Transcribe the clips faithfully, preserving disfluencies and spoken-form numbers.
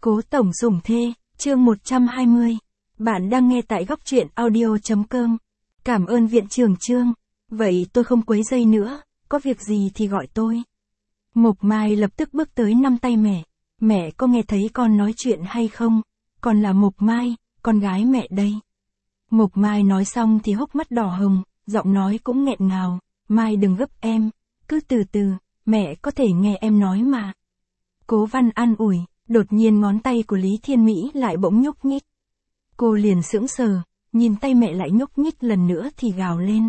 Cố tổng dùng thê, chương một trăm hai mươi. Bạn đang nghe tại góc truyện audio chấm com. Cảm ơn viện trưởng Trương. Vậy tôi không quấy rầy nữa, có việc gì thì gọi tôi. Mộc Mai lập tức bước tới nắm tay mẹ. Mẹ có nghe thấy con nói chuyện hay không? Con là Mộc Mai, con gái mẹ đây. Mộc Mai nói xong thì hốc mắt đỏ hồng, giọng nói cũng nghẹn ngào. Mai đừng gấp em, cứ từ từ, mẹ có thể nghe em nói mà. Cố Văn an ủi. Đột nhiên ngón tay của Lý Thiên Mỹ lại bỗng nhúc nhích. Cô liền sững sờ, nhìn tay mẹ lại nhúc nhích lần nữa thì gào lên.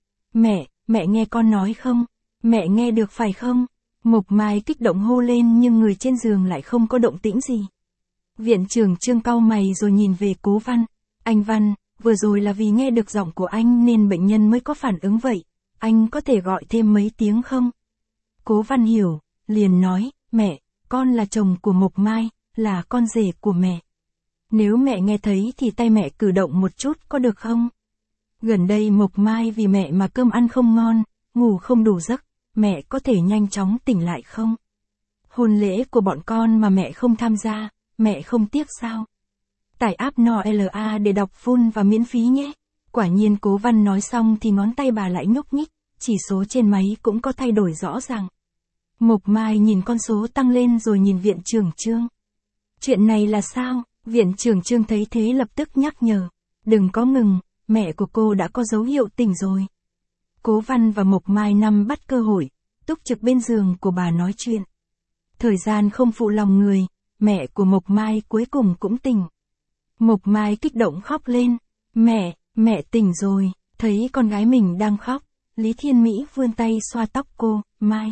Mẹ, mẹ nghe con nói không? Mẹ nghe được phải không? Mộc Mai kích động hô lên nhưng người trên giường lại không có động tĩnh gì. Viện trưởng Trương cau mày rồi nhìn về Cố Văn. Anh Văn, vừa rồi là vì nghe được giọng của anh nên bệnh nhân mới có phản ứng vậy. Anh có thể gọi thêm mấy tiếng không? Cố Văn hiểu, liền nói, mẹ. Con là chồng của Mộc Mai, là con rể của mẹ. Nếu mẹ nghe thấy thì tay mẹ cử động một chút có được không? Gần đây Mộc Mai vì mẹ mà cơm ăn không ngon, ngủ không đủ giấc, mẹ có thể nhanh chóng tỉnh lại không? Hôn lễ của bọn con mà mẹ không tham gia, mẹ không tiếc sao? Tải app en o lờ a để đọc full và miễn phí nhé. Quả nhiên Cố Văn nói xong thì ngón tay bà lại nhúc nhích, chỉ số trên máy cũng có thay đổi rõ ràng. Mộc Mai nhìn con số tăng lên rồi nhìn viện trưởng Trương. Chuyện này là sao? Viện trưởng Trương thấy thế lập tức nhắc nhở. Đừng có ngừng, mẹ của cô đã có dấu hiệu tỉnh rồi. Cố Văn và Mộc Mai nắm bắt cơ hội, túc trực bên giường của bà nói chuyện. Thời gian không phụ lòng người, mẹ của Mộc Mai cuối cùng cũng tỉnh. Mộc Mai kích động khóc lên. Mẹ, mẹ tỉnh rồi, thấy con gái mình đang khóc. Lý Thiên Mỹ vươn tay xoa tóc cô, Mai.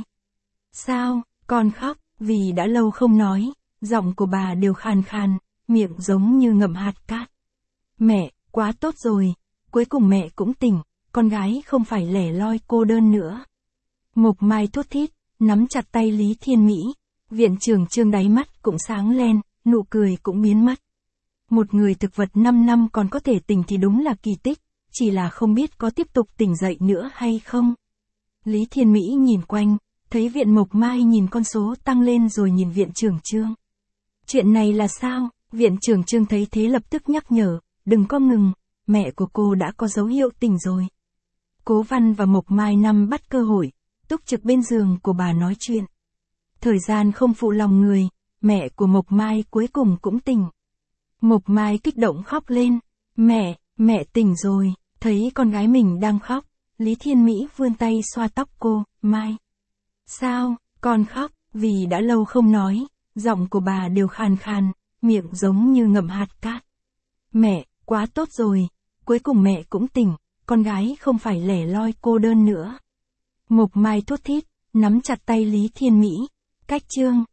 Sao, con khóc, vì đã lâu không nói, giọng của bà đều khàn khàn, miệng giống như ngậm hạt cát. Mẹ, quá tốt rồi, cuối cùng mẹ cũng tỉnh, con gái không phải lẻ loi cô đơn nữa. Mộc Mai thút thít, nắm chặt tay Lý Thiên Mỹ, viện trưởng Trương đáy mắt cũng sáng lên, nụ cười cũng biến mất. Một người thực vật năm năm còn có thể tỉnh thì đúng là kỳ tích, chỉ là không biết có tiếp tục tỉnh dậy nữa hay không. Lý Thiên Mỹ nhìn quanh. Thấy viện Mộc Mai nhìn con số tăng lên rồi nhìn viện trưởng Trương. Chuyện này là sao? Viện trưởng Trương thấy thế lập tức nhắc nhở, đừng có ngừng, mẹ của cô đã có dấu hiệu tỉnh rồi. Cố Văn và Mộc Mai nắm bắt cơ hội, túc trực bên giường của bà nói chuyện. Thời gian không phụ lòng người, mẹ của Mộc Mai cuối cùng cũng tỉnh. Mộc Mai kích động khóc lên, mẹ, mẹ tỉnh rồi, thấy con gái mình đang khóc, Lý Thiên Mỹ vươn tay xoa tóc cô, Mai. Sao, con khóc, vì đã lâu không nói, giọng của bà đều khàn khàn, miệng giống như ngậm hạt cát. Mẹ, quá tốt rồi, cuối cùng mẹ cũng tỉnh, con gái không phải lẻ loi cô đơn nữa. Mộc Mai thút thít, nắm chặt tay Lý Thiên Mỹ, cách Trương,